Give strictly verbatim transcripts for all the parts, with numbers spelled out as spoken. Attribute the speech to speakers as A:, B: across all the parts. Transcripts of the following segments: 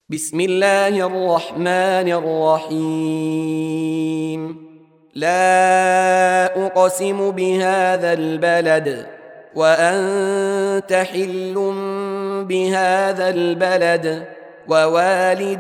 A: بسم الله الرحمن الرحيم. لا أقسم بهذا البلد وأنت حل بهذا البلد ووالد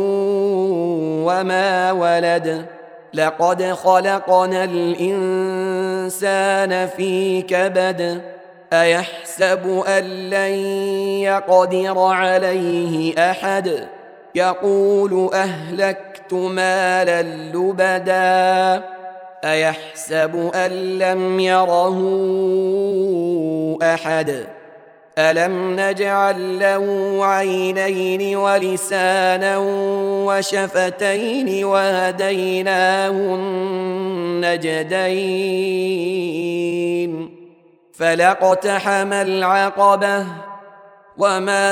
A: وما ولد. لقد خلقنا الإنسان في كبد. أيحسب أن لن يقدر عليه أحد. يقول أهلكت مالا لبدا. أيحسب أن لم يره أحد. ألم نجعل له عينين ولسانا وشفتين وهديناه النجدين. فلاقتحم العقبة وما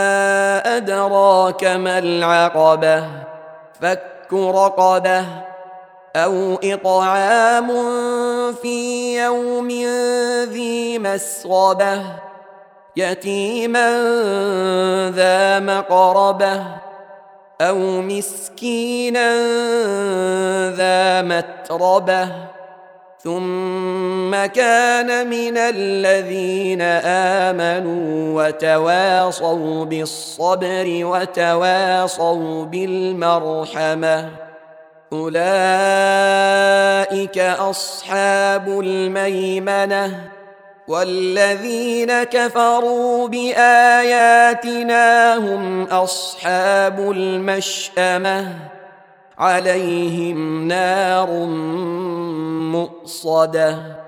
A: أدراك ما العقبة. فك رقبة أو إطعام في يوم ذي مسغبة يتيما ذا مقربة أو مسكينا ذا متربة ثم كان من الذين آمنوا وتواصوا بالصبر وتواصوا بالمرحمة. أولئك أصحاب الميمنة. والذين كفروا بآياتنا هم أصحاب المشأمة. عليهم نار مؤصدة.